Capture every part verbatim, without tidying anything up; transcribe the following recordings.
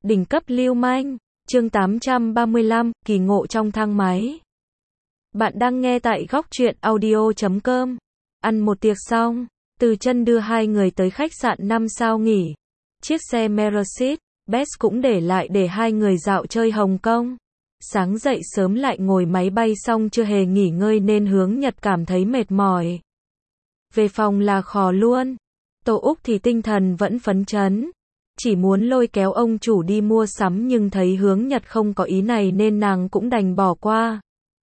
Đỉnh cấp lưu manh, chương tám trăm ba mươi lăm, kỳ ngộ trong thang máy. Bạn đang nghe tại góc truyện audio chấm com. Ăn một tiệc xong, Từ Chân đưa hai người tới khách sạn năm sao nghỉ. Chiếc xe Mercedes-Benz cũng để lại để hai người dạo chơi Hồng Kông. Sáng dậy sớm lại ngồi máy bay xong chưa hề nghỉ ngơi nên Hướng Nhật cảm thấy mệt mỏi. Về phòng là khò luôn. Tô Úc thì tinh thần vẫn phấn chấn. Chỉ muốn lôi kéo ông chủ đi mua sắm nhưng thấy Hướng Nhật không có ý này nên nàng cũng đành bỏ qua.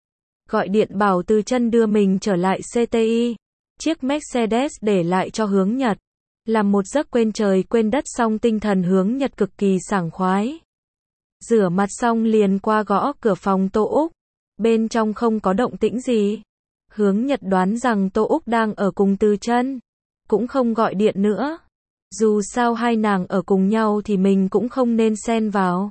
Gọi điện bảo Từ Chân đưa mình trở lại xê tê i. Chiếc Mercedes để lại cho Hướng Nhật. Làm một giấc quên trời quên đất xong tinh thần Hướng Nhật cực kỳ sảng khoái. Rửa mặt xong liền qua gõ cửa phòng Tô Úc. Bên trong không có động tĩnh gì. Hướng Nhật đoán rằng Tô Úc đang ở cùng Từ Chân. Cũng không gọi điện nữa. Dù sao hai nàng ở cùng nhau thì mình cũng không nên xen vào.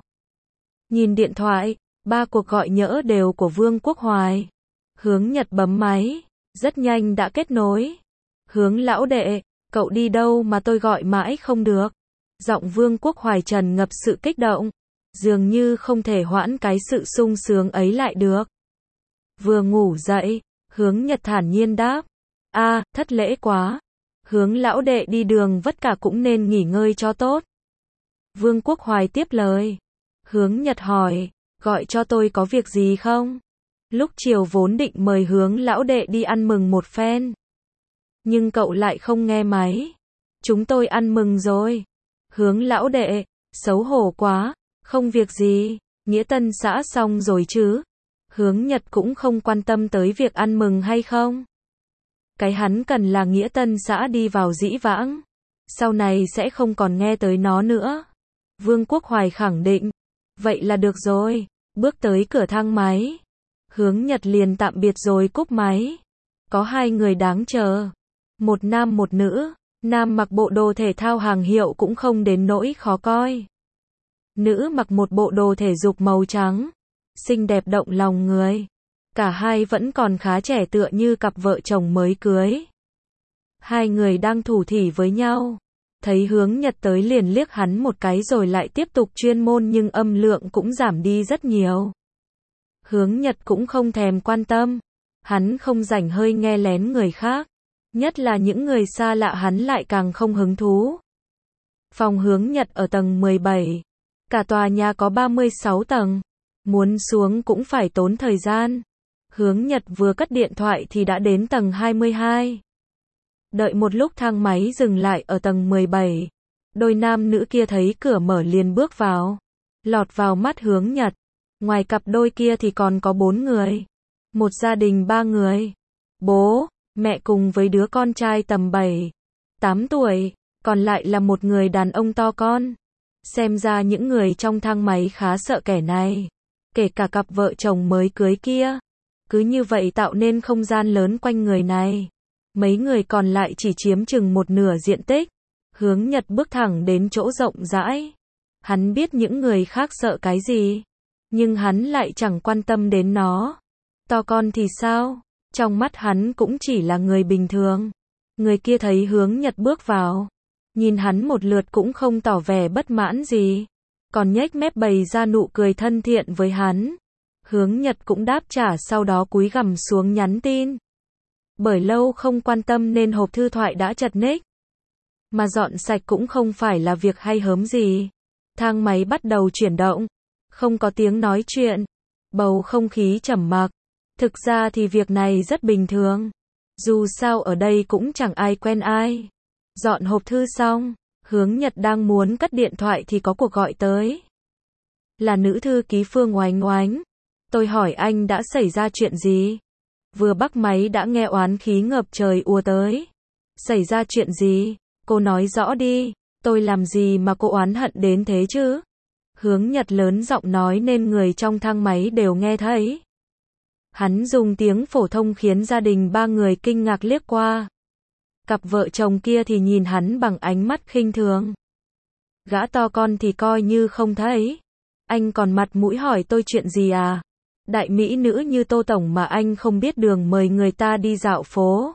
Nhìn điện thoại, ba cuộc gọi nhỡ đều của Vương Quốc Hoài. Hướng Nhật bấm máy, rất nhanh đã kết nối. Hướng lão đệ, cậu đi đâu mà tôi gọi mãi không được. Giọng Vương Quốc Hoài tràn ngập sự kích động. Dường như không thể hoãn cái sự sung sướng ấy lại được. Vừa ngủ dậy, Hướng Nhật thản nhiên đáp. A, thất lễ quá. Hướng lão đệ đi đường vất cả cũng nên nghỉ ngơi cho tốt. Vương Quốc Hoài tiếp lời. Hướng Nhật hỏi, gọi cho tôi có việc gì không? Lúc chiều vốn định mời Hướng lão đệ đi ăn mừng một phen. Nhưng cậu lại không nghe máy. Chúng tôi ăn mừng rồi. Hướng lão đệ, xấu hổ quá, không việc gì, nghĩa tân xã xong rồi chứ. Hướng Nhật cũng không quan tâm tới việc ăn mừng hay không. Cái hắn cần là nghĩa tân xã đi vào dĩ vãng. Sau này sẽ không còn nghe tới nó nữa. Vương Quốc Hoài khẳng định. Vậy là được rồi. Bước tới cửa thang máy. Hướng Nhật liền tạm biệt rồi cúp máy. Có hai người đáng chờ. Một nam một nữ. Nam mặc bộ đồ thể thao hàng hiệu cũng không đến nỗi khó coi. Nữ mặc một bộ đồ thể dục màu trắng. Xinh đẹp động lòng người. Cả hai vẫn còn khá trẻ tựa như cặp vợ chồng mới cưới. Hai người đang thủ thỉ với nhau. Thấy Hướng Nhật tới liền liếc hắn một cái rồi lại tiếp tục chuyên môn nhưng âm lượng cũng giảm đi rất nhiều. Hướng Nhật cũng không thèm quan tâm. Hắn không rảnh hơi nghe lén người khác. Nhất là những người xa lạ hắn lại càng không hứng thú. Phòng Hướng Nhật ở tầng mười bảy. Cả tòa nhà có ba mươi sáu tầng. Muốn xuống cũng phải tốn thời gian. Hướng Nhật vừa cất điện thoại thì đã đến tầng hai mươi hai. Đợi một lúc thang máy dừng lại ở tầng mười bảy. Đôi nam nữ kia thấy cửa mở liền bước vào. Lọt vào mắt Hướng Nhật. Ngoài cặp đôi kia thì còn có bốn người. Một gia đình ba người. Bố, mẹ cùng với đứa con trai tầm bảy, tám tuổi. Còn lại là một người đàn ông to con. Xem ra những người trong thang máy khá sợ kẻ này. Kể cả cặp vợ chồng mới cưới kia. Cứ như vậy tạo nên không gian lớn quanh người này. Mấy người còn lại chỉ chiếm chừng một nửa diện tích. Hướng Nhật bước thẳng đến chỗ rộng rãi. Hắn biết những người khác sợ cái gì. Nhưng hắn lại chẳng quan tâm đến nó. To con thì sao? Trong mắt hắn cũng chỉ là người bình thường. Người kia thấy Hướng Nhật bước vào. Nhìn hắn một lượt cũng không tỏ vẻ bất mãn gì. Còn nhếch mép bày ra nụ cười thân thiện với hắn. Hướng Nhật cũng đáp trả sau đó cúi gằm xuống nhắn tin. Bởi lâu không quan tâm nên hộp thư thoại đã chật ních. Mà dọn sạch cũng không phải là việc hay hớm gì. Thang máy bắt đầu chuyển động. Không có tiếng nói chuyện. Bầu không khí trầm mặc. Thực ra thì việc này rất bình thường. Dù sao ở đây cũng chẳng ai quen ai. Dọn hộp thư xong. Hướng Nhật đang muốn cất điện thoại thì có cuộc gọi tới. Là nữ thư ký Phương Oánh Oánh. Tôi hỏi anh đã xảy ra chuyện gì? Vừa bắt máy đã nghe oán khí ngập trời ùa tới. Xảy ra chuyện gì? Cô nói rõ đi. Tôi làm gì mà cô oán hận đến thế chứ? Hướng Nhật lớn giọng nói nên người trong thang máy đều nghe thấy. Hắn dùng tiếng phổ thông khiến gia đình ba người kinh ngạc liếc qua. Cặp vợ chồng kia thì nhìn hắn bằng ánh mắt khinh thường. Gã to con thì coi như không thấy. Anh còn mặt mũi hỏi tôi chuyện gì à? Đại mỹ nữ như Tô Tổng mà anh không biết đường mời người ta đi dạo phố.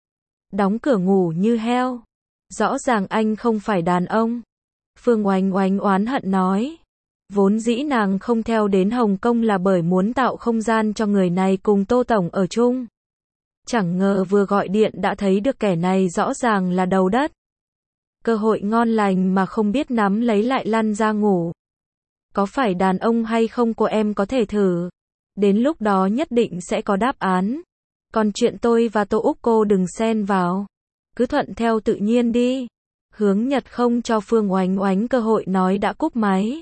Đóng cửa ngủ như heo. Rõ ràng anh không phải đàn ông. Phương Oánh Oánh oán hận nói. Vốn dĩ nàng không theo đến Hồng Kông là bởi muốn tạo không gian cho người này cùng Tô Tổng ở chung. Chẳng ngờ vừa gọi điện đã thấy được kẻ này rõ ràng là đầu đất. Cơ hội ngon lành mà không biết nắm lấy lại lăn ra ngủ. Có phải đàn ông hay không cô em có thể thử. Đến lúc đó nhất định sẽ có đáp án. Còn chuyện tôi và Tô Úc cô đừng xen vào. Cứ thuận theo tự nhiên đi. Hướng Nhật không cho Phương Oánh Oánh cơ hội nói đã cúp máy.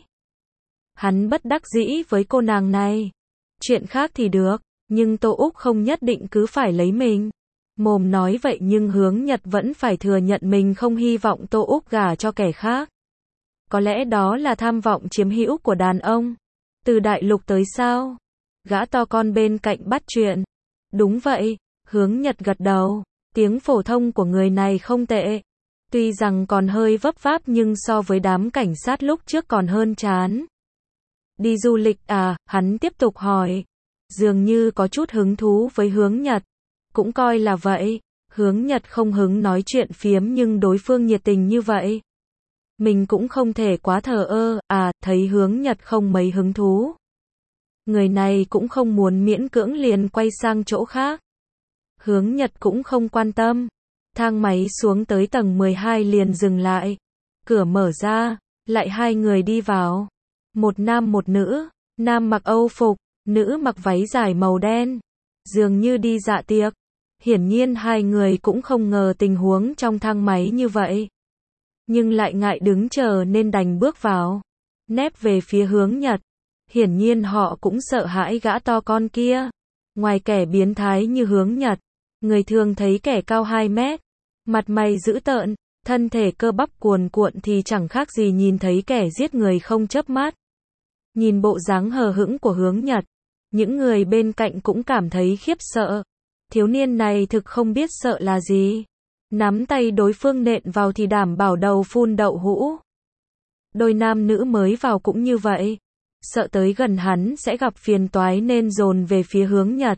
Hắn bất đắc dĩ với cô nàng này. Chuyện khác thì được, nhưng Tô Úc không nhất định cứ phải lấy mình. Mồm nói vậy nhưng Hướng Nhật vẫn phải thừa nhận mình không hy vọng Tô Úc gả cho kẻ khác. Có lẽ đó là tham vọng chiếm hữu của đàn ông. Từ đại lục tới sao? Gã to con bên cạnh bắt chuyện. Đúng vậy, Hướng Nhật gật đầu. Tiếng phổ thông của người này không tệ. Tuy rằng còn hơi vấp váp nhưng so với đám cảnh sát lúc trước còn hơn chán. Đi du lịch à, hắn tiếp tục hỏi. Dường như có chút hứng thú với Hướng Nhật. Cũng coi là vậy. Hướng Nhật không hứng nói chuyện phiếm nhưng đối phương nhiệt tình như vậy. Mình cũng không thể quá thờ ơ, à, thấy Hướng Nhật không mấy hứng thú. Người này cũng không muốn miễn cưỡng liền quay sang chỗ khác. Hướng Nhật cũng không quan tâm. Thang máy xuống tới tầng mười hai liền dừng lại. Cửa mở ra, lại hai người đi vào. Một nam một nữ, nam mặc Âu phục, nữ mặc váy dài màu đen. Dường như đi dạ tiệc. Hiển nhiên hai người cũng không ngờ tình huống trong thang máy như vậy. Nhưng lại ngại đứng chờ nên đành bước vào. Nép về phía Hướng Nhật. Hiển nhiên họ cũng sợ hãi gã to con kia. Ngoài kẻ biến thái như Hướng Nhật, người thường thấy kẻ cao hai mét, mặt mày dữ tợn, thân thể cơ bắp cuồn cuộn thì chẳng khác gì nhìn thấy kẻ giết người không chớp mắt. Nhìn bộ dáng hờ hững của Hướng Nhật, những người bên cạnh cũng cảm thấy khiếp sợ. Thiếu niên này thực không biết sợ là gì. Nắm tay đối phương nện vào thì đảm bảo đầu phun đậu hũ. Đôi nam nữ mới vào cũng như vậy. Sợ tới gần hắn sẽ gặp phiền toái nên dồn về phía Hướng Nhật.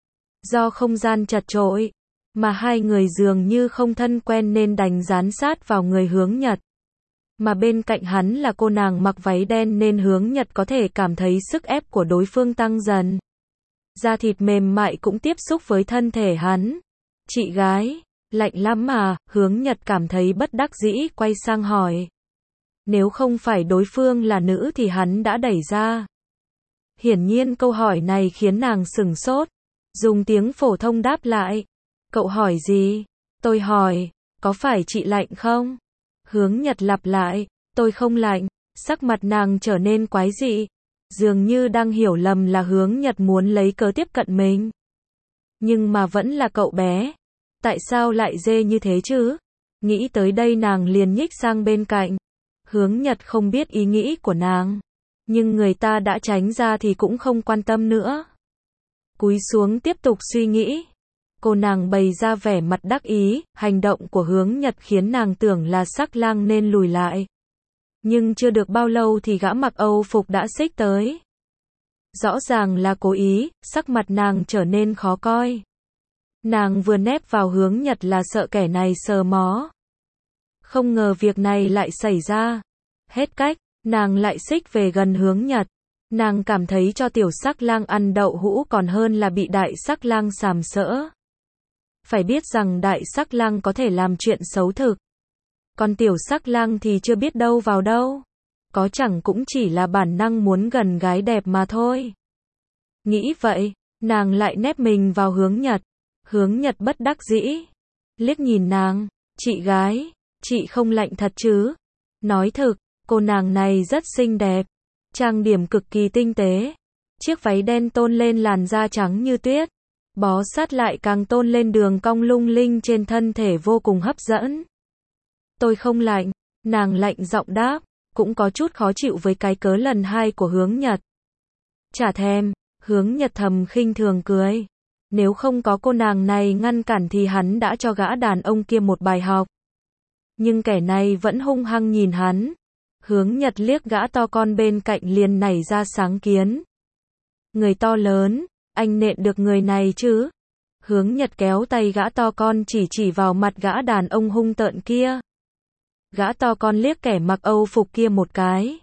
Do không gian chật chội, mà hai người dường như không thân quen nên đành dán sát vào người Hướng Nhật. Mà bên cạnh hắn là cô nàng mặc váy đen nên Hướng Nhật có thể cảm thấy sức ép của đối phương tăng dần. Da thịt mềm mại cũng tiếp xúc với thân thể hắn. Chị gái, lạnh lắm mà, Hướng Nhật cảm thấy bất đắc dĩ quay sang hỏi. Nếu không phải đối phương là nữ thì hắn đã đẩy ra. Hiển nhiên câu hỏi này khiến nàng sửng sốt. Dùng tiếng phổ thông đáp lại. Cậu hỏi gì? Tôi hỏi, có phải chị lạnh không? Hướng Nhật lặp lại, tôi không lạnh. Sắc mặt nàng trở nên quái dị. Dường như đang hiểu lầm là Hướng Nhật muốn lấy cớ tiếp cận mình. Nhưng mà vẫn là cậu bé. Tại sao lại dê như thế chứ? Nghĩ tới đây nàng liền nhích sang bên cạnh. Hướng Nhật không biết ý nghĩ của nàng. Nhưng người ta đã tránh ra thì cũng không quan tâm nữa. Cúi xuống tiếp tục suy nghĩ. Cô nàng bày ra vẻ mặt đắc ý, hành động của Hướng Nhật khiến nàng tưởng là sắc lang nên lùi lại. Nhưng chưa được bao lâu thì gã mặc Âu phục đã xích tới. Rõ ràng là cố ý, sắc mặt nàng trở nên khó coi. Nàng vừa nép vào Hướng Nhật là sợ kẻ này sờ mó. Không ngờ việc này lại xảy ra. Hết cách, nàng lại xích về gần Hướng Nhật. Nàng cảm thấy cho tiểu sắc lang ăn đậu hũ còn hơn là bị đại sắc lang sàm sỡ. Phải biết rằng đại sắc lang có thể làm chuyện xấu thực. Còn tiểu sắc lang thì chưa biết đâu vào đâu. Có chẳng cũng chỉ là bản năng muốn gần gái đẹp mà thôi. Nghĩ vậy, nàng lại nép mình vào Hướng Nhật. Hướng Nhật bất đắc dĩ. Liếc nhìn nàng, chị gái, chị không lạnh thật chứ? Nói thực, cô nàng này rất xinh đẹp. Trang điểm cực kỳ tinh tế. Chiếc váy đen tôn lên làn da trắng như tuyết. Bó sát lại càng tôn lên đường cong lung linh trên thân thể vô cùng hấp dẫn. Tôi không lạnh, nàng lạnh giọng đáp, cũng có chút khó chịu với cái cớ lần hai của Hướng Nhật. Chả thèm, Hướng Nhật thầm khinh thường cười. Nếu không có cô nàng này ngăn cản thì hắn đã cho gã đàn ông kia một bài học. Nhưng kẻ này vẫn hung hăng nhìn hắn. Hướng Nhật liếc gã to con bên cạnh liền nảy ra sáng kiến. Người to lớn, anh nện được người này chứ? Hướng Nhật kéo tay gã to con chỉ chỉ vào mặt gã đàn ông hung tợn kia. Gã to con liếc kẻ mặc Âu phục kia một cái.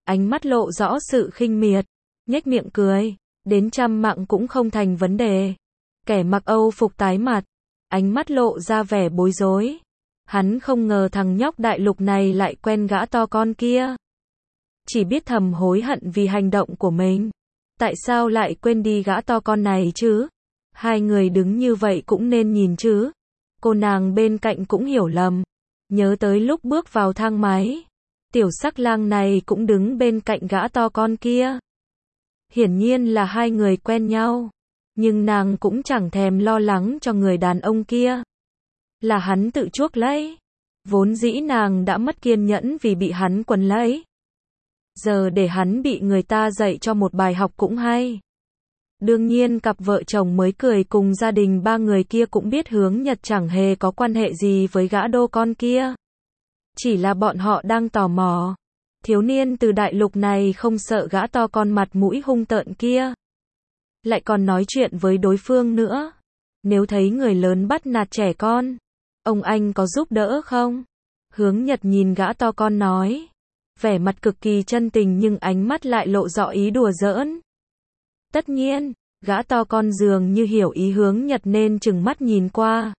ánh mắt lộ rõ sự khinh miệt, nhếch miệng cười, đến trăm mạng cũng không thành vấn đề. Kẻ mặc Âu phục tái mặt, ánh mắt lộ ra vẻ bối rối. Hắn không ngờ thằng nhóc đại lục này lại quen gã to con kia. Chỉ biết thầm hối hận vì hành động của mình. Tại sao lại quên đi gã to con này chứ? Hai người đứng như vậy cũng nên nhìn chứ. Cô nàng bên cạnh cũng hiểu lầm. Nhớ tới lúc bước vào thang máy. Tiểu sắc lang này cũng đứng bên cạnh gã to con kia. Hiển nhiên là hai người quen nhau. Nhưng nàng cũng chẳng thèm lo lắng cho người đàn ông kia. Là hắn tự chuốc lấy. Vốn dĩ nàng đã mất kiên nhẫn vì bị hắn quấn lấy. Giờ để hắn bị người ta dạy cho một bài học cũng hay. Đương nhiên cặp vợ chồng mới cười cùng gia đình ba người kia cũng biết Hướng Nhật chẳng hề có quan hệ gì với gã đô con kia. Chỉ là bọn họ đang tò mò. Thiếu niên từ đại lục này không sợ gã to con mặt mũi hung tợn kia. Lại còn nói chuyện với đối phương nữa. Nếu thấy người lớn bắt nạt trẻ con, ông anh có giúp đỡ không? Hướng Nhật nhìn gã to con nói. Vẻ mặt cực kỳ chân tình nhưng ánh mắt lại lộ rõ ý đùa giỡn. Tất nhiên, gã to con dường như hiểu ý Hướng Nhật nên trừng mắt nhìn qua.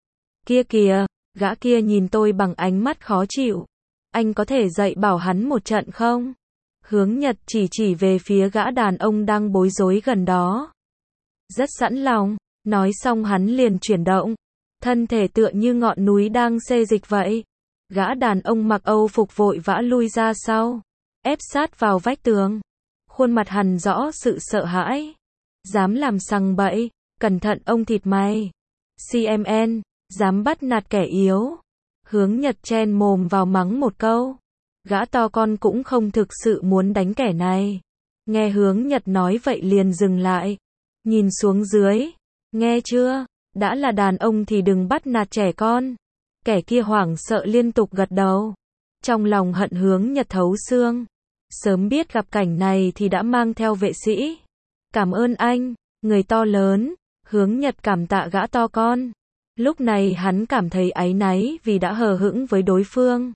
Kia kìa, gã kia nhìn tôi bằng ánh mắt khó chịu. Anh có thể dạy bảo hắn một trận không? Hướng Nhật chỉ chỉ về phía gã đàn ông đang bối rối gần đó. Rất sẵn lòng, nói xong hắn liền chuyển động. Thân thể tựa như ngọn núi đang xê dịch vậy. Gã đàn ông mặc Âu phục vội vã lui ra sau. Ép sát vào vách tường. Khuôn mặt hằn rõ sự sợ hãi. Dám làm sằng bậy, cẩn thận ông thịt mày. xê em en, dám bắt nạt kẻ yếu. Hướng Nhật chen mồm vào mắng một câu. Gã to con cũng không thực sự muốn đánh kẻ này. Nghe Hướng Nhật nói vậy liền dừng lại. Nhìn xuống dưới. Nghe chưa? Đã là đàn ông thì đừng bắt nạt trẻ con. Kẻ kia hoảng sợ liên tục gật đầu. Trong lòng hận Hướng Nhật thấu xương. Sớm biết gặp cảnh này thì đã mang theo vệ sĩ. Cảm ơn anh, người to lớn. Hướng Nhật cảm tạ gã to con. Lúc này hắn cảm thấy áy náy vì đã hờ hững với đối phương.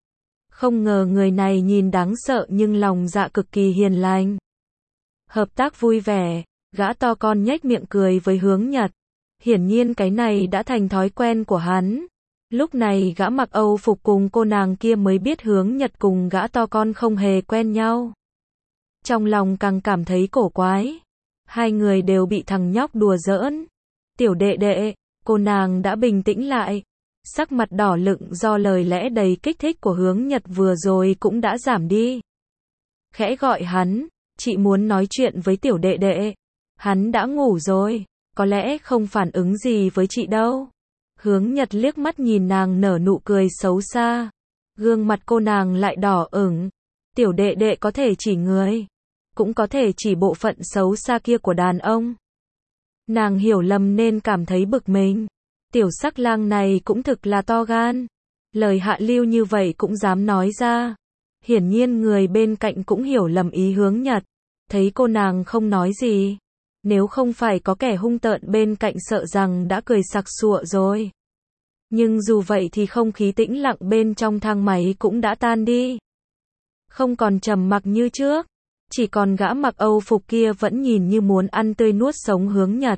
Không ngờ người này nhìn đáng sợ nhưng lòng dạ cực kỳ hiền lành. Hợp tác vui vẻ, gã to con nhếch miệng cười với Hướng Nhật. Hiển nhiên cái này đã thành thói quen của hắn. Lúc này gã mặc Âu phục cùng cô nàng kia mới biết Hướng Nhật cùng gã to con không hề quen nhau. Trong lòng càng cảm thấy cổ quái. Hai người đều bị thằng nhóc đùa giỡn. Tiểu đệ đệ, cô nàng đã bình tĩnh lại. Sắc mặt đỏ lựng do lời lẽ đầy kích thích của Hướng Nhật vừa rồi cũng đã giảm đi. Khẽ gọi hắn, chị muốn nói chuyện với tiểu đệ đệ. Hắn đã ngủ rồi, có lẽ không phản ứng gì với chị đâu. Hướng Nhật liếc mắt nhìn nàng nở nụ cười xấu xa. Gương mặt cô nàng lại đỏ ửng. Tiểu đệ đệ có thể chỉ người, cũng có thể chỉ bộ phận xấu xa kia của đàn ông. Nàng hiểu lầm nên cảm thấy bực mình. Tiểu sắc lang này cũng thực là to gan. Lời hạ lưu như vậy cũng dám nói ra. Hiển nhiên người bên cạnh cũng hiểu lầm ý Hướng Nhật. Thấy cô nàng không nói gì. Nếu không phải có kẻ hung tợn bên cạnh sợ rằng đã cười sặc sụa rồi. Nhưng dù vậy thì không khí tĩnh lặng bên trong thang máy cũng đã tan đi. Không còn trầm mặc như trước. Chỉ còn gã mặc Âu phục kia vẫn nhìn như muốn ăn tươi nuốt sống Hướng Nhật.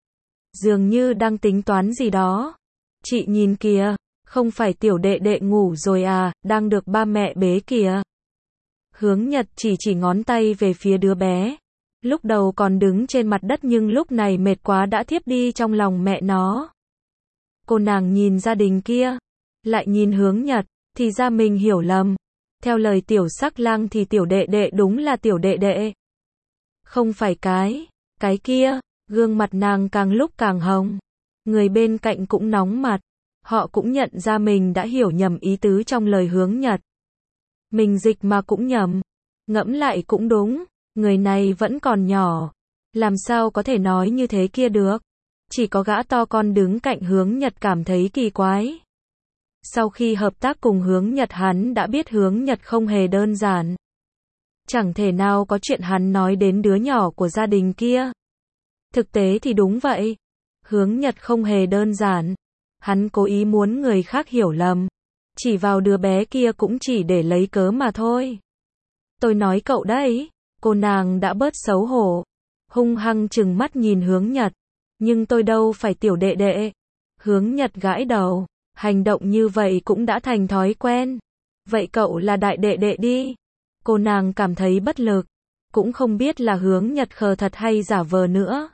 Dường như đang tính toán gì đó. Chị nhìn kìa, không phải tiểu đệ đệ ngủ rồi à, đang được ba mẹ bế kìa. Hướng Nhật chỉ chỉ ngón tay về phía đứa bé. Lúc đầu còn đứng trên mặt đất nhưng lúc này mệt quá đã thiếp đi trong lòng mẹ nó. Cô nàng nhìn gia đình kia, lại nhìn Hướng Nhật, thì ra mình hiểu lầm. Theo lời tiểu sắc lang thì tiểu đệ đệ đúng là tiểu đệ đệ. Không phải cái, cái kia, gương mặt nàng càng lúc càng hồng. Người bên cạnh cũng nóng mặt, họ cũng nhận ra mình đã hiểu nhầm ý tứ trong lời Hướng Nhật. Mình dịch mà cũng nhầm, ngẫm lại cũng đúng, người này vẫn còn nhỏ, làm sao có thể nói như thế kia được. Chỉ có gã to con đứng cạnh Hướng Nhật cảm thấy kỳ quái. Sau khi hợp tác cùng Hướng Nhật hắn đã biết Hướng Nhật không hề đơn giản. Chẳng thể nào có chuyện hắn nói đến đứa nhỏ của gia đình kia. Thực tế thì đúng vậy. Hướng Nhật không hề đơn giản. Hắn cố ý muốn người khác hiểu lầm. Chỉ vào đứa bé kia cũng chỉ để lấy cớ mà thôi. Tôi nói cậu đấy. Cô nàng đã bớt xấu hổ, hung hăng trừng mắt nhìn Hướng Nhật. Nhưng tôi đâu phải tiểu đệ đệ. Hướng Nhật gãi đầu, hành động như vậy cũng đã thành thói quen. Vậy cậu là đại đệ đệ đi. Cô nàng cảm thấy bất lực, cũng không biết là Hướng Nhật khờ thật hay giả vờ nữa.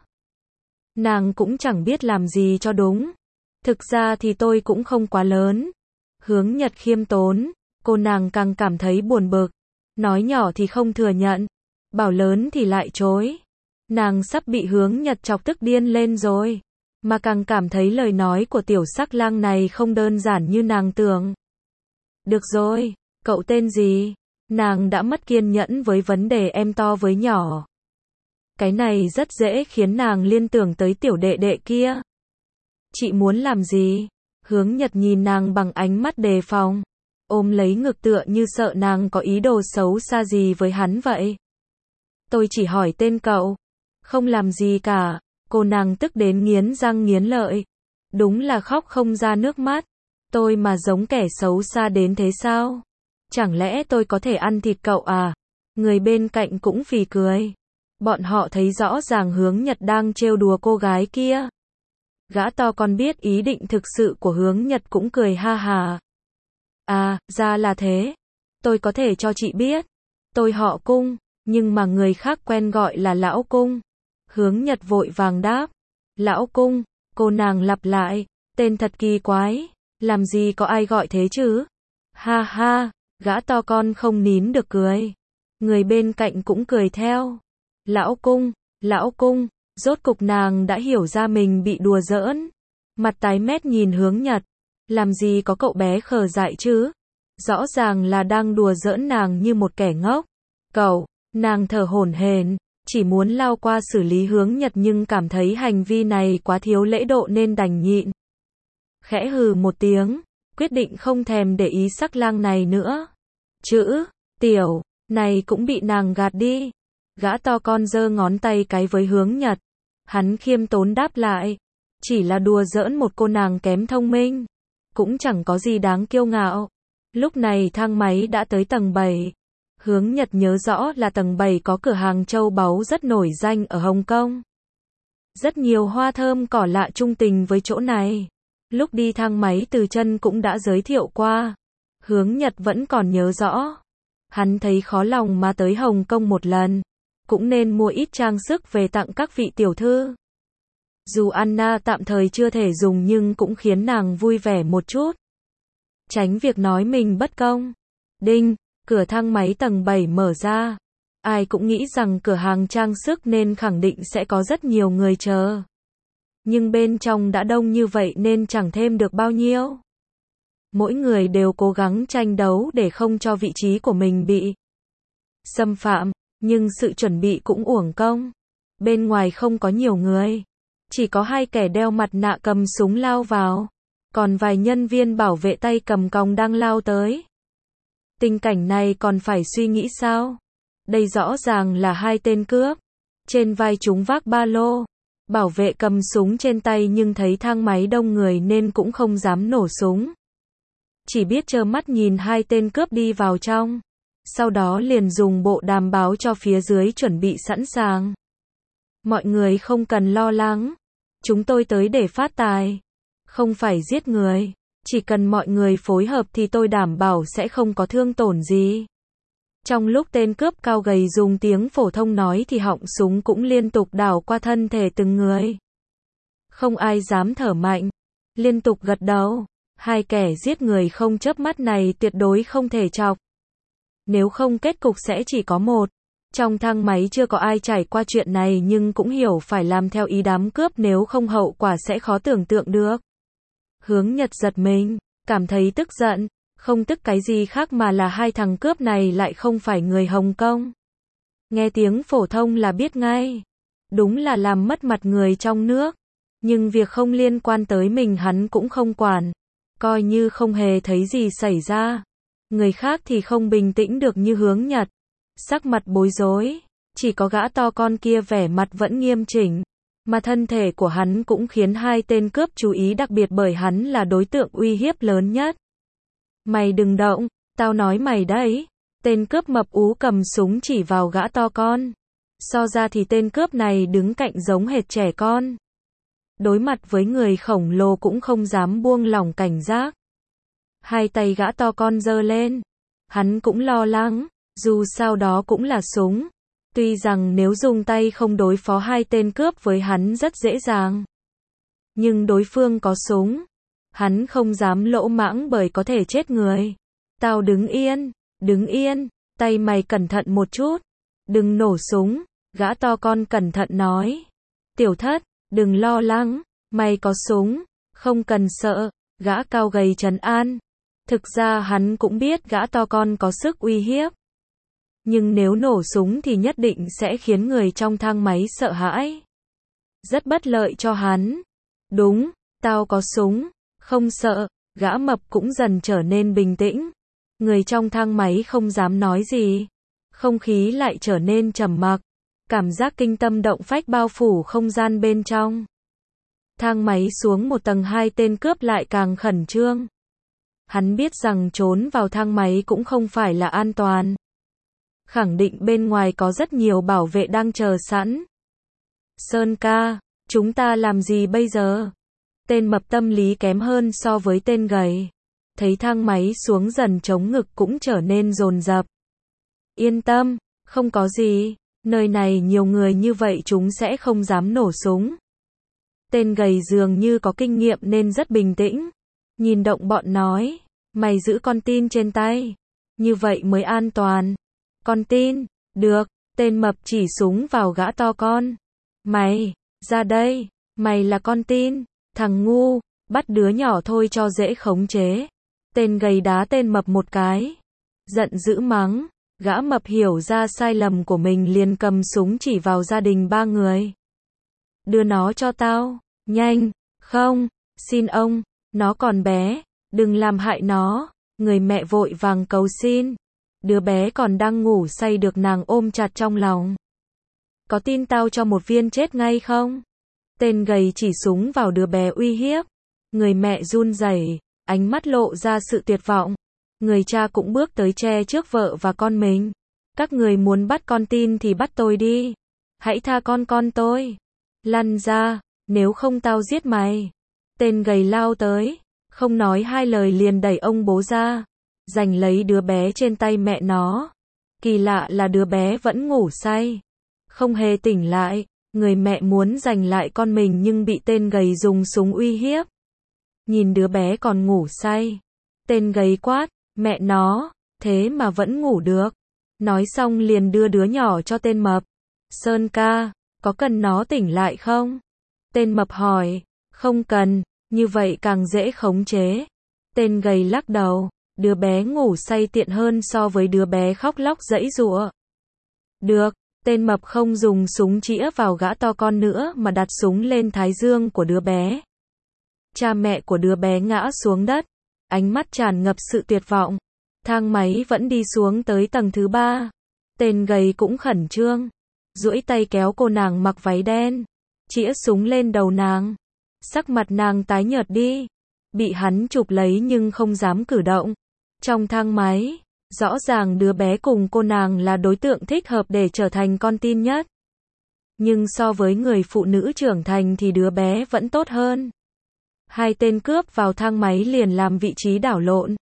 Nàng cũng chẳng biết làm gì cho đúng. Thực ra thì tôi cũng không quá lớn. Hướng Nhật khiêm tốn, cô nàng càng cảm thấy buồn bực. Nói nhỏ thì không thừa nhận, bảo lớn thì lại chối. Nàng sắp bị Hướng Nhật chọc tức điên lên rồi, mà càng cảm thấy lời nói của tiểu sắc lang này không đơn giản như nàng tưởng. Được rồi, cậu tên gì? Nàng đã mất kiên nhẫn với vấn đề em to với nhỏ. Cái này rất dễ khiến nàng liên tưởng tới tiểu đệ đệ kia. Chị muốn làm gì? Hướng Nhật nhìn nàng bằng ánh mắt đề phòng, ôm lấy ngực tựa như sợ nàng có ý đồ xấu xa gì với hắn vậy. Tôi chỉ hỏi tên cậu. Không làm gì cả. Cô nàng tức đến nghiến răng nghiến lợi. Đúng là khóc không ra nước mắt. Tôi mà giống kẻ xấu xa đến thế sao? Chẳng lẽ tôi có thể ăn thịt cậu à? Người bên cạnh cũng phì cười. Bọn họ thấy rõ ràng Hướng Nhật đang trêu đùa cô gái kia. Gã to con biết ý định thực sự của Hướng Nhật cũng cười ha hà. À, ra là thế. Tôi có thể cho chị biết. Tôi họ Cung, nhưng mà người khác quen gọi là Lão Cung. Hướng Nhật vội vàng đáp. Lão Cung, cô nàng lặp lại. Tên thật kỳ quái. Làm gì có ai gọi thế chứ? Ha ha, gã to con không nín được cười. Người bên cạnh cũng cười theo. Lão Cung, Lão Cung. Rốt cục nàng đã hiểu ra mình bị đùa giỡn. Mặt tái mét nhìn Hướng Nhật. Làm gì có cậu bé khờ dại chứ? Rõ ràng là đang đùa giỡn nàng như một kẻ ngốc. Cậu, nàng thở hổn hển, chỉ muốn lao qua xử lý Hướng Nhật nhưng cảm thấy hành vi này quá thiếu lễ độ nên đành nhịn. Khẽ hừ một tiếng, quyết định không thèm để ý sắc lang này nữa. Chữ, tiểu, này cũng bị nàng gạt đi. Gã to con giơ ngón tay cái với Hướng Nhật. Hắn khiêm tốn đáp lại. Chỉ là đùa giỡn một cô nàng kém thông minh. Cũng chẳng có gì đáng kiêu ngạo. Lúc này thang máy đã tới tầng bảy. Hướng Nhật nhớ rõ là tầng bảy có cửa hàng châu báu rất nổi danh ở Hồng Kông. Rất nhiều hoa thơm cỏ lạ chung tình với chỗ này. Lúc đi thang máy Từ Chân cũng đã giới thiệu qua. Hướng Nhật vẫn còn nhớ rõ. Hắn thấy khó lòng mà tới Hồng Kông một lần. Cũng nên mua ít trang sức về tặng các vị tiểu thư. Dù Anna tạm thời chưa thể dùng nhưng cũng khiến nàng vui vẻ một chút. Tránh việc nói mình bất công. Đinh, cửa thang máy tầng bảy mở ra. Ai cũng nghĩ rằng cửa hàng trang sức nên khẳng định sẽ có rất nhiều người chờ. Nhưng bên trong đã đông như vậy nên chẳng thêm được bao nhiêu. Mỗi người đều cố gắng tranh đấu để không cho vị trí của mình bị xâm phạm, nhưng sự chuẩn bị cũng uổng công. Bên ngoài không có nhiều người. Chỉ có hai kẻ đeo mặt nạ cầm súng lao vào. Còn vài nhân viên bảo vệ tay cầm còng đang lao tới. Tình cảnh này còn phải suy nghĩ sao? Đây rõ ràng là hai tên cướp. Trên vai chúng vác ba lô. Bảo vệ cầm súng trên tay nhưng thấy thang máy đông người nên cũng không dám nổ súng. Chỉ biết trơ mắt nhìn hai tên cướp đi vào trong. Sau đó liền dùng bộ đàm báo cho phía dưới chuẩn bị sẵn sàng. Mọi người không cần lo lắng. Chúng tôi tới để phát tài. Không phải giết người. Chỉ cần mọi người phối hợp thì tôi đảm bảo sẽ không có thương tổn gì. Trong lúc tên cướp cao gầy dùng tiếng phổ thông nói thì họng súng cũng liên tục đảo qua thân thể từng người. Không ai dám thở mạnh. Liên tục gật đầu. Hai kẻ giết người không chớp mắt này tuyệt đối không thể chọc. Nếu không kết cục sẽ chỉ có một. Trong thang máy chưa có ai trải qua chuyện này nhưng cũng hiểu phải làm theo ý đám cướp nếu không hậu quả sẽ khó tưởng tượng được. Hướng Nhật giật mình, cảm thấy tức giận, không tức cái gì khác mà là hai thằng cướp này lại không phải người Hồng Kông. Nghe tiếng phổ thông là biết ngay. Đúng là làm mất mặt người trong nước. Nhưng việc không liên quan tới mình hắn cũng không quản. Coi như không hề thấy gì xảy ra. Người khác thì không bình tĩnh được như Hướng Nhật. Sắc mặt bối rối. Chỉ có gã to con kia vẻ mặt vẫn nghiêm chỉnh. Mà thân thể của hắn cũng khiến hai tên cướp chú ý đặc biệt bởi hắn là đối tượng uy hiếp lớn nhất. Mày đừng động, tao nói mày đấy. Tên cướp mập ú cầm súng chỉ vào gã to con. So ra thì tên cướp này đứng cạnh giống hệt trẻ con. Đối mặt với người khổng lồ cũng không dám buông lỏng cảnh giác. Hai tay gã to con giơ lên. Hắn cũng lo lắng, dù sao đó cũng là súng. Tuy rằng nếu dùng tay không đối phó hai tên cướp với hắn rất dễ dàng. Nhưng đối phương có súng. Hắn không dám lỗ mãng bởi có thể chết người. Tao đứng yên, đứng yên, tay mày cẩn thận một chút. Đừng nổ súng, gã to con cẩn thận nói. Tiểu thất, đừng lo lắng, mày có súng, không cần sợ, gã cao gầy trấn an. Thực ra hắn cũng biết gã to con có sức uy hiếp. Nhưng nếu nổ súng thì nhất định sẽ khiến người trong thang máy sợ hãi. Rất bất lợi cho hắn. Đúng, tao có súng, không sợ, gã mập cũng dần trở nên bình tĩnh. Người trong thang máy không dám nói gì. Không khí lại trở nên trầm mặc. Cảm giác kinh tâm động phách bao phủ không gian bên trong. Thang máy xuống một tầng hai tên cướp lại càng khẩn trương. Hắn biết rằng trốn vào thang máy cũng không phải là an toàn. Khẳng định bên ngoài có rất nhiều bảo vệ đang chờ sẵn. Sơn ca, chúng ta làm gì bây giờ? Tên mập tâm lý kém hơn so với tên gầy. Thấy thang máy xuống dần chống ngực cũng trở nên dồn dập. Yên tâm, không có gì. Nơi này nhiều người như vậy chúng sẽ không dám nổ súng. Tên gầy dường như có kinh nghiệm nên rất bình tĩnh. Nhìn động bọn nói, mày giữ con tin trên tay. Như vậy mới an toàn. Con tin, được, tên mập chỉ súng vào gã to con. Mày, ra đây, mày là con tin, thằng ngu, bắt đứa nhỏ thôi cho dễ khống chế. Tên gầy đá tên mập một cái. Giận dữ mắng, gã mập hiểu ra sai lầm của mình liền cầm súng chỉ vào gia đình ba người. Đưa nó cho tao, nhanh, không, xin ông, nó còn bé, đừng làm hại nó. Người mẹ vội vàng cầu xin. Đứa bé còn đang ngủ say được nàng ôm chặt trong lòng. Có tin tao cho một viên chết ngay không? Tên gầy chỉ súng vào đứa bé uy hiếp. Người mẹ run rẩy, ánh mắt lộ ra sự tuyệt vọng. Người cha cũng bước tới che trước vợ và con mình. Các người muốn bắt con tin thì bắt tôi đi. Hãy tha con con tôi. Lăn ra, nếu không tao giết mày. Tên gầy lao tới, không nói hai lời liền đẩy ông bố ra. Giành lấy đứa bé trên tay mẹ nó. Kỳ lạ là đứa bé vẫn ngủ say. Không hề tỉnh lại. Người mẹ muốn giành lại con mình nhưng bị tên gầy dùng súng uy hiếp. Nhìn đứa bé còn ngủ say. Tên gầy quát, mẹ nó, thế mà vẫn ngủ được. Nói xong liền đưa đứa nhỏ cho tên mập. Sơn ca, có cần nó tỉnh lại không? Tên mập hỏi, không cần, như vậy càng dễ khống chế. Tên gầy lắc đầu. Đứa bé ngủ say tiện hơn so với đứa bé khóc lóc giãy giụa. Được, tên mập không dùng súng chĩa vào gã to con nữa mà đặt súng lên thái dương của đứa bé. Cha mẹ của đứa bé ngã xuống đất, ánh mắt tràn ngập sự tuyệt vọng. Thang máy vẫn đi xuống tới tầng thứ ba. Tên gầy cũng khẩn trương, duỗi tay kéo cô nàng mặc váy đen, chĩa súng lên đầu nàng. Sắc mặt nàng tái nhợt đi, bị hắn chụp lấy nhưng không dám cử động. Trong thang máy, rõ ràng đứa bé cùng cô nàng là đối tượng thích hợp để trở thành con tin nhất. Nhưng so với người phụ nữ trưởng thành thì đứa bé vẫn tốt hơn. Hai tên cướp vào thang máy liền làm vị trí đảo lộn.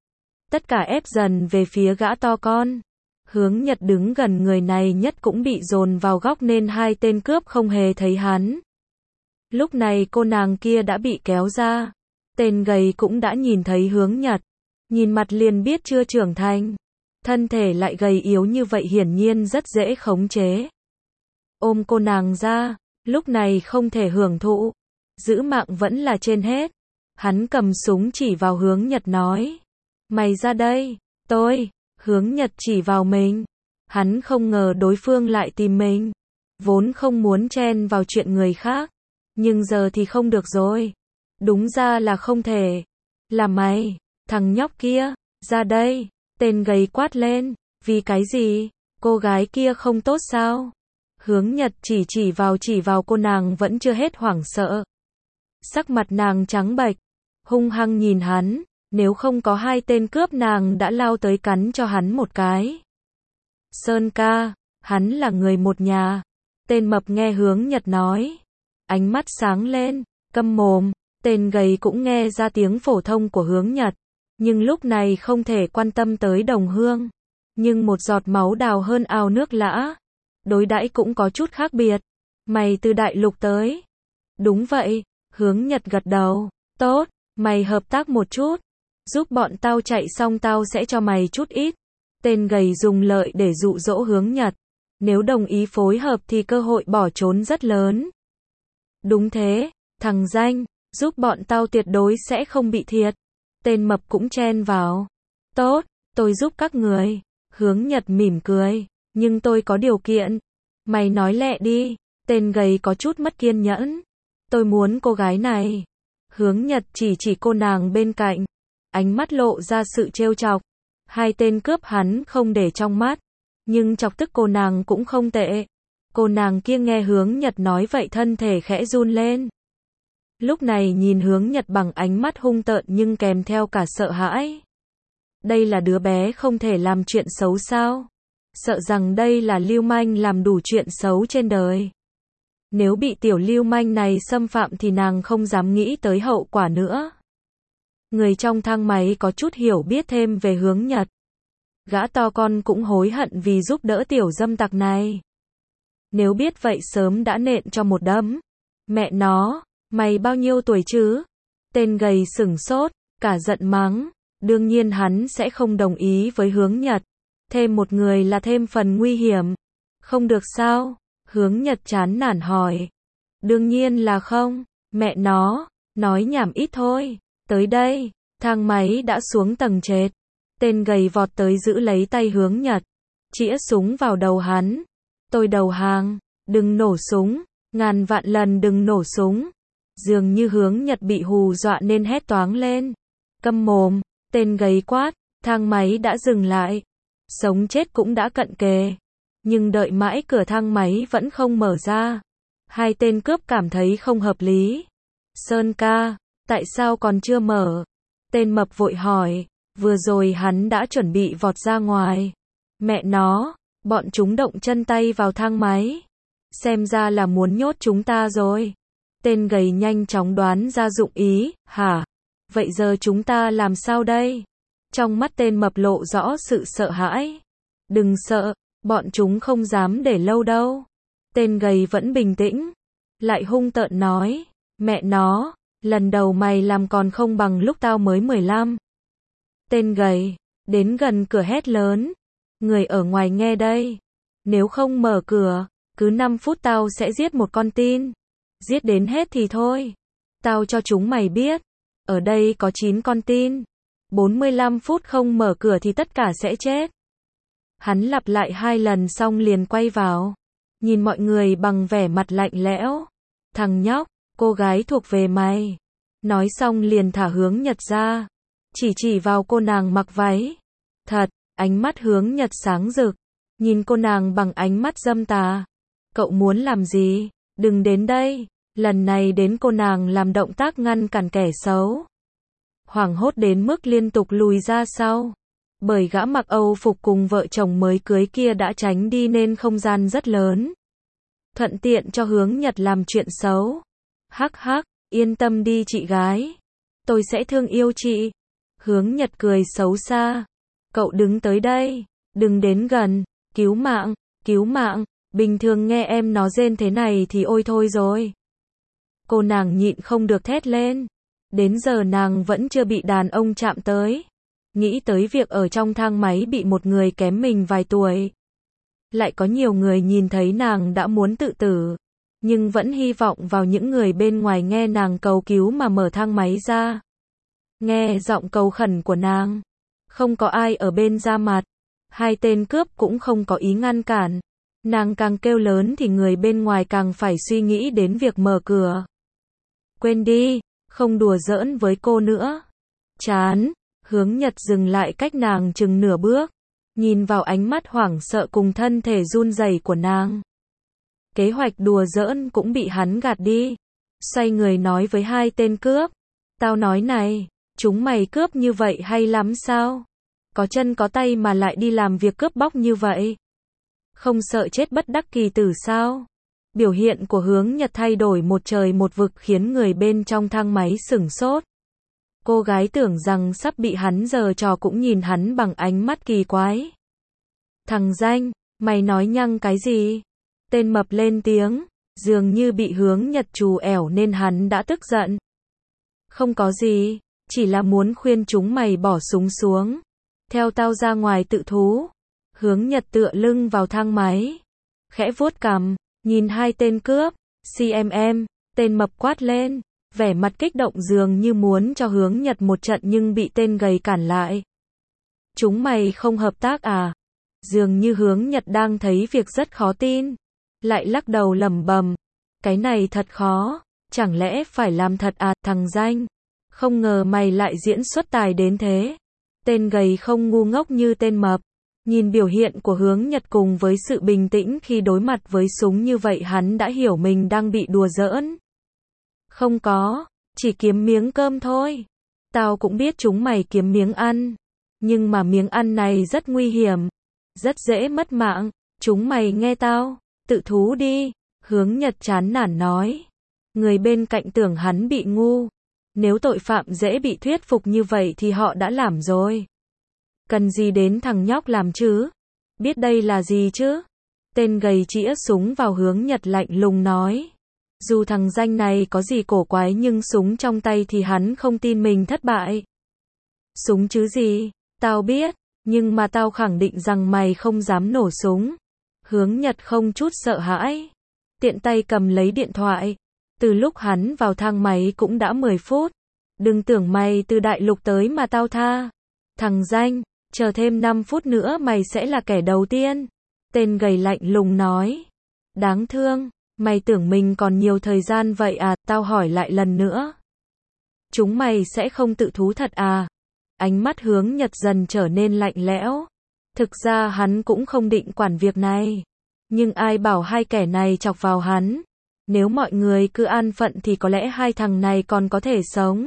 Tất cả ép dần về phía gã to con. Hướng Nhật đứng gần người này nhất cũng bị dồn vào góc nên hai tên cướp không hề thấy hắn. Lúc này cô nàng kia đã bị kéo ra. Tên gầy cũng đã nhìn thấy Hướng Nhật. Nhìn mặt liền biết chưa trưởng thành. Thân thể lại gầy yếu như vậy hiển nhiên rất dễ khống chế. Ôm cô nàng ra, lúc này không thể hưởng thụ. Giữ mạng vẫn là trên hết. Hắn cầm súng chỉ vào Hướng Nhật nói. Mày ra đây, tôi. Hướng Nhật chỉ vào mình. Hắn không ngờ đối phương lại tìm mình. Vốn không muốn chen vào chuyện người khác. Nhưng giờ thì không được rồi. Đúng ra là không thể. Là mày, thằng nhóc kia, ra đây. Tên gầy quát lên. Vì cái gì? Cô gái kia không tốt sao? Hướng Nhật chỉ chỉ vào chỉ vào cô nàng vẫn chưa hết hoảng sợ. Sắc mặt nàng trắng bệch, hung hăng nhìn hắn, Nếu không có hai tên cướp nàng đã lao tới cắn cho hắn một cái. Sơn ca, hắn là người một nhà. Tên mập nghe Hướng Nhật nói. Ánh mắt sáng lên, câm mồm. Tên gầy cũng nghe ra tiếng phổ thông của Hướng Nhật. Nhưng lúc này không thể quan tâm tới đồng hương. Nhưng một giọt máu đào hơn ao nước lã. Đối đãi cũng có chút khác biệt. Mày từ đại lục tới. Đúng vậy, Hướng Nhật gật đầu. Tốt, mày hợp tác một chút. Giúp bọn tao chạy xong tao sẽ cho mày chút ít. Tên gầy dùng lợi để dụ dỗ Hướng Nhật. Nếu đồng ý phối hợp thì cơ hội bỏ trốn rất lớn. Đúng thế, thằng danh, giúp bọn tao tuyệt đối sẽ không bị thiệt. Tên mập cũng chen vào. Tốt, tôi giúp các người. Hướng Nhật mỉm cười. Nhưng tôi có điều kiện. Mày nói lẹ đi. Tên gầy có chút mất kiên nhẫn. Tôi muốn cô gái này. Hướng Nhật chỉ chỉ cô nàng bên cạnh. Ánh mắt lộ ra sự trêu chọc. Hai tên cướp hắn không để trong mắt. Nhưng chọc tức cô nàng cũng không tệ. Cô nàng kia nghe Hướng Nhật nói vậy thân thể khẽ run lên. Lúc này nhìn Hướng Nhật bằng ánh mắt hung tợn nhưng kèm theo cả sợ hãi. Đây là đứa bé không thể làm chuyện xấu sao? Sợ rằng đây là lưu manh làm đủ chuyện xấu trên đời. Nếu bị tiểu lưu manh này xâm phạm thì nàng không dám nghĩ tới hậu quả nữa. Người trong thang máy có chút hiểu biết thêm về Hướng Nhật. Gã to con cũng hối hận vì giúp đỡ tiểu dâm tặc này. Nếu biết vậy sớm đã nện cho một đấm. Mẹ nó, mày bao nhiêu tuổi chứ? Tên gầy sửng sốt, cả giận mắng. Đương nhiên hắn sẽ không đồng ý với Hướng Nhật. Thêm một người là thêm phần nguy hiểm. Không được sao? Hướng Nhật chán nản hỏi. Đương nhiên là không. Mẹ nó, nói nhảm ít thôi. Tới đây, thang máy đã xuống tầng trệt. Tên gầy vọt tới giữ lấy tay Hướng Nhật. Chĩa súng vào đầu hắn. Tôi đầu hàng. Đừng nổ súng. Ngàn vạn lần đừng nổ súng. Dường như Hướng Nhật bị hù dọa nên hét toáng lên. Câm mồm. Tên gầy quát. Thang máy đã dừng lại. Sống chết cũng đã cận kề. Nhưng đợi mãi cửa thang máy vẫn không mở ra. Hai tên cướp cảm thấy không hợp lý. Sơn ca, tại sao còn chưa mở? Tên mập vội hỏi. Vừa rồi hắn đã chuẩn bị vọt ra ngoài. Mẹ nó, bọn chúng động chân tay vào thang máy. Xem ra là muốn nhốt chúng ta rồi. Tên gầy nhanh chóng đoán ra dụng ý. Hả? Vậy giờ chúng ta làm sao đây? Trong mắt tên mập lộ rõ sự sợ hãi. Đừng sợ, bọn chúng không dám để lâu đâu. Tên gầy vẫn bình tĩnh. Lại hung tợn nói. Mẹ nó, lần đầu mày làm còn không bằng lúc tao mới mười lăm. Tên gầy, đến gần cửa hét lớn. Người ở ngoài nghe đây. Nếu không mở cửa, cứ năm phút tao sẽ giết một con tin. Giết đến hết thì thôi. Tao cho chúng mày biết. Ở đây có chín con tin. bốn mươi lăm phút không mở cửa thì tất cả sẽ chết. Hắn lặp lại hai lần xong liền quay vào. Nhìn mọi người bằng vẻ mặt lạnh lẽo. Thằng nhóc, cô gái thuộc về mày. Nói xong liền thả Hướng Nhật ra. Chỉ chỉ vào cô nàng mặc váy. Thật, ánh mắt Hướng Nhật sáng rực. Nhìn cô nàng bằng ánh mắt dâm tà. Cậu muốn làm gì? Đừng đến đây. Lần này đến cô nàng làm động tác ngăn cản kẻ xấu. Hoảng hốt đến mức liên tục lùi ra sau. Bởi gã mặc Âu phục cùng vợ chồng mới cưới kia đã tránh đi nên không gian rất lớn. Thuận tiện cho Hướng Nhật làm chuyện xấu. Hắc hắc, yên tâm đi chị gái. Tôi sẽ thương yêu chị. Hướng Nhật cười xấu xa. Cậu đứng tới đây. Đừng đến gần. Cứu mạng, cứu mạng. Bình thường nghe em nó rên thế này thì ôi thôi rồi. Cô nàng nhịn không được thét lên. Đến giờ nàng vẫn chưa bị đàn ông chạm tới. Nghĩ tới việc ở trong thang máy bị một người kém mình vài tuổi. Lại có nhiều người nhìn thấy nàng đã muốn tự tử. Nhưng vẫn hy vọng vào những người bên ngoài nghe nàng cầu cứu mà mở thang máy ra. Nghe giọng cầu khẩn của nàng. Không có ai ở bên ra mặt. Hai tên cướp cũng không có ý ngăn cản. Nàng càng kêu lớn thì người bên ngoài càng phải suy nghĩ đến việc mở cửa. Quên đi, không đùa giỡn với cô nữa. Chán, Hướng Nhật dừng lại cách nàng chừng nửa bước. Nhìn vào ánh mắt hoảng sợ cùng thân thể run rẩy của nàng. Kế hoạch đùa giỡn cũng bị hắn gạt đi. Xoay người nói với hai tên cướp. Tao nói này, Chúng mày cướp như vậy hay lắm sao? Có chân có tay mà lại đi làm việc cướp bóc như vậy? Không sợ chết bất đắc kỳ tử sao? Biểu hiện của Hướng Nhật thay đổi một trời một vực khiến người bên trong thang máy sửng sốt. Cô gái tưởng rằng sắp bị hắn giở trò cũng nhìn hắn bằng ánh mắt kỳ quái. Thằng danh, mày nói nhăng cái gì? Tên mập lên tiếng, dường như bị Hướng Nhật trù ẻo nên hắn đã tức giận. Không có gì, chỉ là muốn khuyên chúng mày bỏ súng xuống. Theo tao ra ngoài tự thú. Hướng Nhật tựa lưng vào thang máy. Khẽ vuốt cằm, nhìn hai tên cướp. xê em em, tên mập quát lên. Vẻ mặt kích động dường như muốn cho Hướng Nhật một trận nhưng bị tên gầy cản lại. Chúng mày không hợp tác à? Dường như Hướng Nhật đang thấy việc rất khó tin. Lại lắc đầu lẩm bẩm. Cái này thật khó. Chẳng lẽ phải làm thật à thằng danh? Không ngờ mày lại diễn xuất tài đến thế. Tên gầy không ngu ngốc như tên mập. Nhìn biểu hiện của Hướng Nhật cùng với sự bình tĩnh khi đối mặt với súng như vậy hắn đã hiểu mình đang bị đùa giỡn. Không có, chỉ kiếm miếng cơm thôi. Tao cũng biết chúng mày kiếm miếng ăn. Nhưng mà miếng ăn này rất nguy hiểm. Rất dễ mất mạng. Chúng mày nghe tao, tự thú đi. Hướng Nhật chán nản nói. Người bên cạnh tưởng hắn bị ngu. Nếu tội phạm dễ bị thuyết phục như vậy thì họ đã làm rồi. Cần gì đến thằng nhóc làm chứ? Biết đây là gì chứ? Tên gầy chĩa súng vào Hướng Nhật lạnh lùng nói. Dù thằng danh này có gì cổ quái nhưng súng trong tay thì hắn không tin mình thất bại. Súng chứ gì? Tao biết, nhưng mà tao khẳng định rằng mày không dám nổ súng. Hướng Nhật không chút sợ hãi. Tiện tay cầm lấy điện thoại. Từ lúc hắn vào thang máy cũng đã mười phút. Đừng tưởng mày từ đại lục tới mà tao tha. Thằng danh, chờ thêm năm phút nữa mày sẽ là kẻ đầu tiên. Tên gầy lạnh lùng nói. Đáng thương, mày tưởng mình còn nhiều thời gian vậy à, tao hỏi lại lần nữa. Chúng mày sẽ không tự thú thật à? Ánh mắt Hướng Nhật dần trở nên lạnh lẽo. Thực ra hắn cũng không định quản việc này. Nhưng ai bảo hai kẻ này chọc vào hắn. Nếu mọi người cứ an phận thì có lẽ hai thằng này còn có thể sống.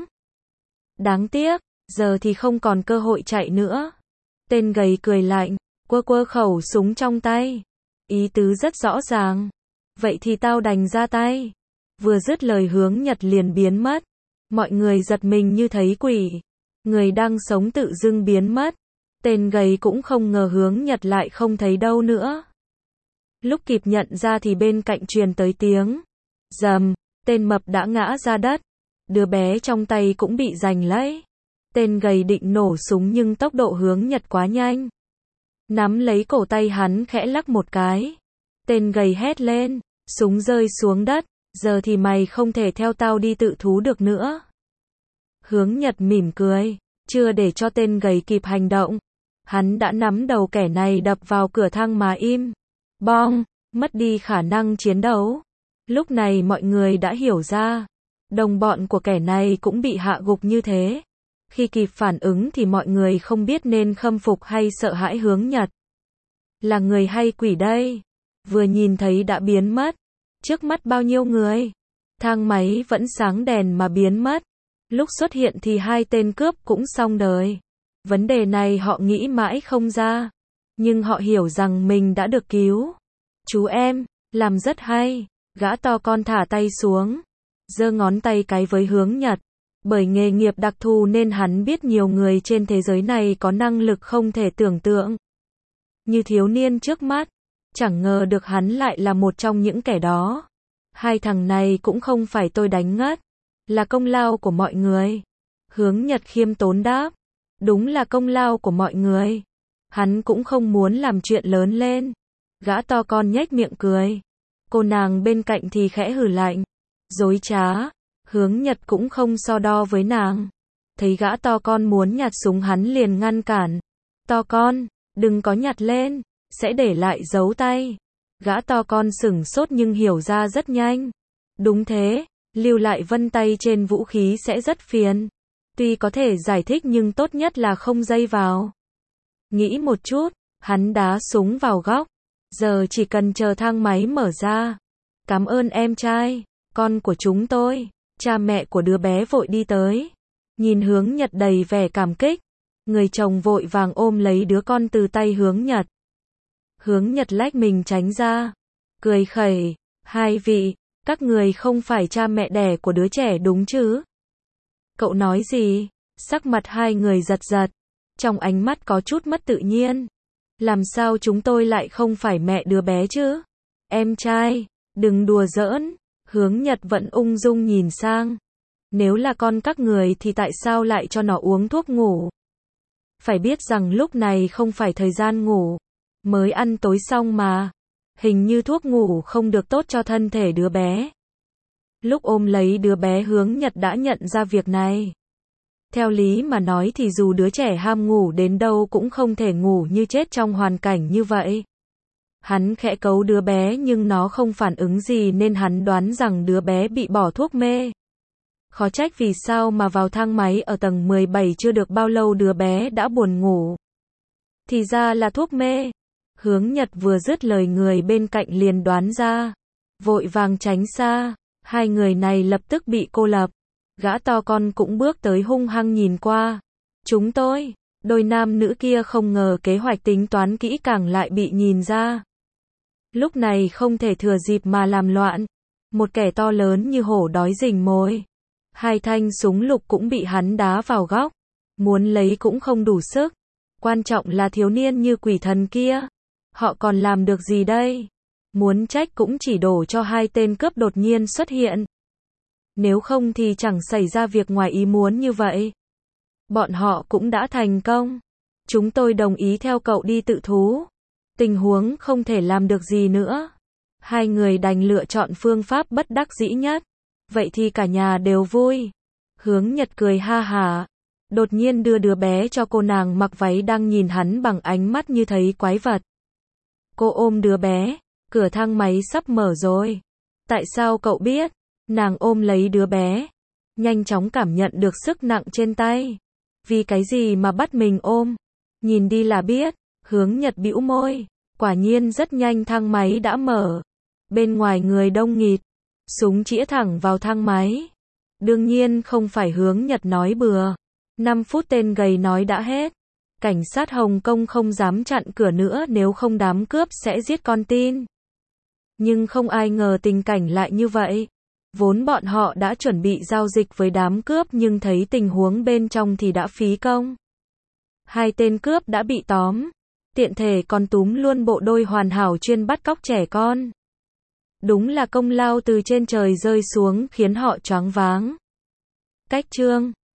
Đáng tiếc, giờ thì không còn cơ hội chạy nữa. Tên gầy cười lạnh, quơ quơ khẩu súng trong tay. Ý tứ rất rõ ràng. Vậy thì tao đành ra tay. Vừa dứt lời Hướng Nhật liền biến mất. Mọi người giật mình như thấy quỷ. Người đang sống tự dưng biến mất. Tên gầy cũng không ngờ Hướng Nhật lại không thấy đâu nữa. Lúc kịp nhận ra thì bên cạnh truyền tới tiếng. Dầm, tên mập đã ngã ra đất. Đứa bé trong tay cũng bị giành lấy. Tên gầy định nổ súng nhưng tốc độ Hướng Nhật quá nhanh. Nắm lấy cổ tay hắn khẽ lắc một cái. Tên gầy hét lên, súng rơi xuống đất, giờ thì mày không thể theo tao đi tự thú được nữa. Hướng Nhật mỉm cười, chưa để cho tên gầy kịp hành động. Hắn đã nắm đầu kẻ này đập vào cửa thang mà im. Bong, mất đi khả năng chiến đấu. Lúc này mọi người đã hiểu ra. Đồng bọn của kẻ này cũng bị hạ gục như thế. Khi kịp phản ứng thì mọi người không biết nên khâm phục hay sợ hãi Hướng Nhật. Là người hay quỷ đây? Vừa nhìn thấy đã biến mất. Trước mắt bao nhiêu người? Thang máy vẫn sáng đèn mà biến mất. Lúc xuất hiện thì hai tên cướp cũng xong đời. Vấn đề này họ nghĩ mãi không ra. Nhưng họ hiểu rằng mình đã được cứu. Chú em, làm rất hay. Gã to con thả tay xuống. Giơ ngón tay cái với Hướng Nhật. Bởi nghề nghiệp đặc thù nên hắn biết nhiều người trên thế giới này có năng lực không thể tưởng tượng. Như thiếu niên trước mắt. Chẳng ngờ được hắn lại là một trong những kẻ đó. Hai thằng này cũng không phải tôi đánh ngất. Là công lao của mọi người. Hướng Nhật khiêm tốn đáp. Đúng là công lao của mọi người. Hắn cũng không muốn làm chuyện lớn lên. Gã to con nhếch miệng cười. Cô nàng bên cạnh thì khẽ hừ lạnh. Dối trá. Hướng Nhật cũng không so đo với nàng. Thấy gã to con muốn nhặt súng hắn liền ngăn cản. To con, đừng có nhặt lên. Sẽ để lại dấu tay. Gã to con sửng sốt nhưng hiểu ra rất nhanh. Đúng thế, lưu lại vân tay trên vũ khí sẽ rất phiền. Tuy có thể giải thích nhưng tốt nhất là không dây vào. Nghĩ một chút, hắn đá súng vào góc. Giờ chỉ cần chờ thang máy mở ra. Cảm ơn em trai, con của chúng tôi. Cha mẹ của đứa bé vội đi tới. Nhìn Hướng Nhật đầy vẻ cảm kích, người chồng vội vàng ôm lấy đứa con từ tay Hướng Nhật. Hướng Nhật lách mình tránh ra, cười khẩy, hai vị, các người không phải cha mẹ đẻ của đứa trẻ đúng chứ? Cậu nói gì? Sắc mặt hai người giật giật, trong ánh mắt có chút mất tự nhiên. Làm sao chúng tôi lại không phải mẹ đứa bé chứ? Em trai, đừng đùa giỡn. Hướng Nhật vẫn ung dung nhìn sang. Nếu là con các người thì tại sao lại cho nó uống thuốc ngủ? Phải biết rằng lúc này không phải thời gian ngủ, mới ăn tối xong mà. Hình như thuốc ngủ không được tốt cho thân thể đứa bé. Lúc ôm lấy đứa bé Hướng Nhật đã nhận ra việc này. Theo lý mà nói thì dù đứa trẻ ham ngủ đến đâu cũng không thể ngủ như chết trong hoàn cảnh như vậy. Hắn khẽ cấu đứa bé nhưng nó không phản ứng gì nên hắn đoán rằng đứa bé bị bỏ thuốc mê. Khó trách vì sao mà vào thang máy ở tầng mười bảy chưa được bao lâu đứa bé đã buồn ngủ. Thì ra là thuốc mê. Hướng Nhật vừa dứt lời người bên cạnh liền đoán ra. Vội vàng tránh xa, hai người này lập tức bị cô lập. Gã to con cũng bước tới hung hăng nhìn qua. Chúng tôi, đôi nam nữ kia không ngờ kế hoạch tính toán kỹ càng lại bị nhìn ra. Lúc này không thể thừa dịp mà làm loạn. Một kẻ to lớn như hổ đói rình mồi. Hai thanh súng lục cũng bị hắn đá vào góc. Muốn lấy cũng không đủ sức. Quan trọng là thiếu niên như quỷ thần kia. Họ còn làm được gì đây? Muốn trách cũng chỉ đổ cho hai tên cướp đột nhiên xuất hiện. Nếu không thì chẳng xảy ra việc ngoài ý muốn như vậy. Bọn họ cũng đã thành công. Chúng tôi đồng ý theo cậu đi tự thú. Tình huống không thể làm được gì nữa. Hai người đành lựa chọn phương pháp bất đắc dĩ nhất. Vậy thì cả nhà đều vui. Hướng Nhật cười ha hả. Đột nhiên đưa đứa bé cho cô nàng mặc váy đang nhìn hắn bằng ánh mắt như thấy quái vật. Cô ôm đứa bé. Cửa thang máy sắp mở rồi. Tại sao cậu biết? Nàng ôm lấy đứa bé. Nhanh chóng cảm nhận được sức nặng trên tay. Vì cái gì mà bắt mình ôm? Nhìn đi là biết. Hướng Nhật bĩu môi. Quả nhiên rất nhanh thang máy đã mở. Bên ngoài người đông nghịt. Súng chĩa thẳng vào thang máy. Đương nhiên không phải Hướng Nhật nói bừa. năm phút tên gầy nói đã hết. Cảnh sát Hồng Kông không dám chặn cửa nữa nếu không đám cướp sẽ giết con tin. Nhưng không ai ngờ tình cảnh lại như vậy. Vốn bọn họ đã chuẩn bị giao dịch với đám cướp nhưng thấy tình huống bên trong thì đã phí công. Hai tên cướp đã bị tóm. Tiện thể còn túm luôn bộ đôi hoàn hảo chuyên bắt cóc trẻ con. Đúng là công lao từ trên trời rơi xuống khiến họ choáng váng. Cách chương